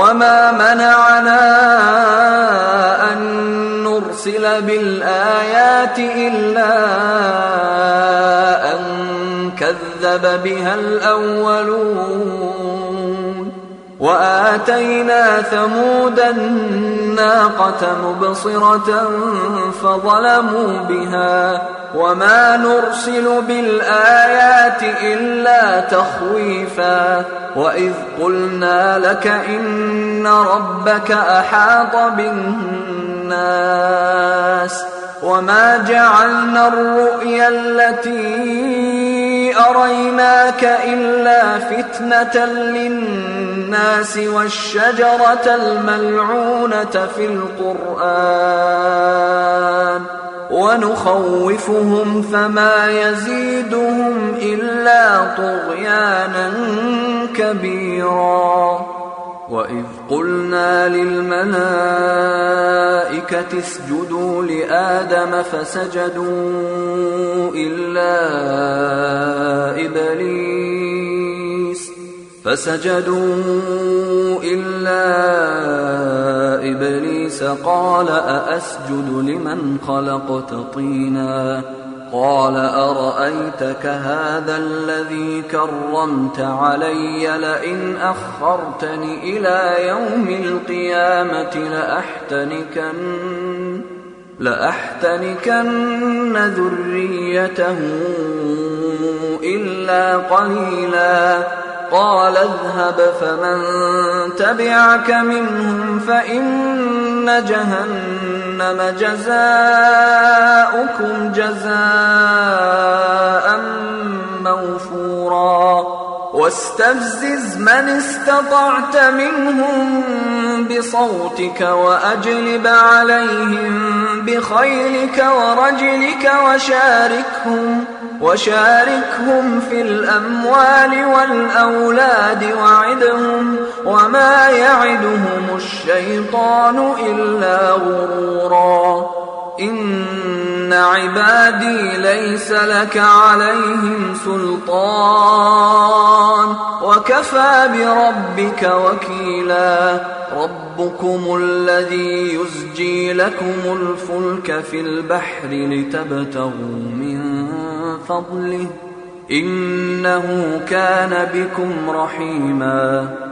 وما منعنا أن نرسل بالآيات إلا أن كذب بها الأولون وآتينا ثمود الناقة مبصرة فظلموا بها وما نرسل بالآيات إلا تخويفا وإذ قلنا لك إن ربك أحاط بالناس وما جعلنا الرؤيا التي أريناك إلا فتنة للناس والشجرة الملعونة في القرآن ونخوفهم فما يزيدهم إلا طغيانا كبيرا وإذ قلنا للملائكة اسجدوا لآدم فسجدوا إلا إبليس قال أأسجد لمن خلقت طينا قال أرأيتك هذا الذي كرمت علي لئن أخرتني إلى يوم القيامة لأحتنكن ذريته إلا قليلا قال اذهب فمن تبعك منهم فإن جهنم جزاؤكم جزاء موفورا واستفزز من استطعت منهم بصوتك وأجلب عليهم بخيلك ورجلك وشاركهم في الأموال والأولاد وعدهم وما يعدهم الشيطان إلا غرورا إن عبادي ليس لك عليهم سلطان وكفى بربك وكيلا ربكم الذي يزجي لكم الفلك في البحر لتبتغوا من فضله إنه كان بكم رحيما